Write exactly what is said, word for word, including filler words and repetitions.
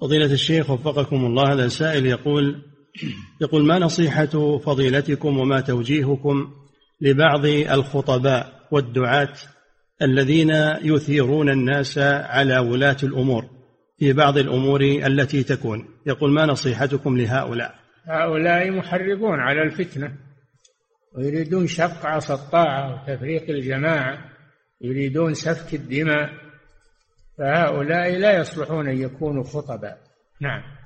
فضيلة الشيخ وفقكم الله، هذا سائل يقول يقول ما نصيحة فضيلتكم وما توجيهكم لبعض الخطباء والدعاة الذين يثيرون الناس على ولاة الأمور في بعض الأمور التي تكون؟ يقول ما نصيحتكم لهؤلاء؟ هؤلاء محرضون على الفتنة ويريدون شق عصا الطاعة وتفريق الجماعة، يريدون سفك الدماء، فهؤلاء لا يصلحون أن يكونوا خطباء. نعم.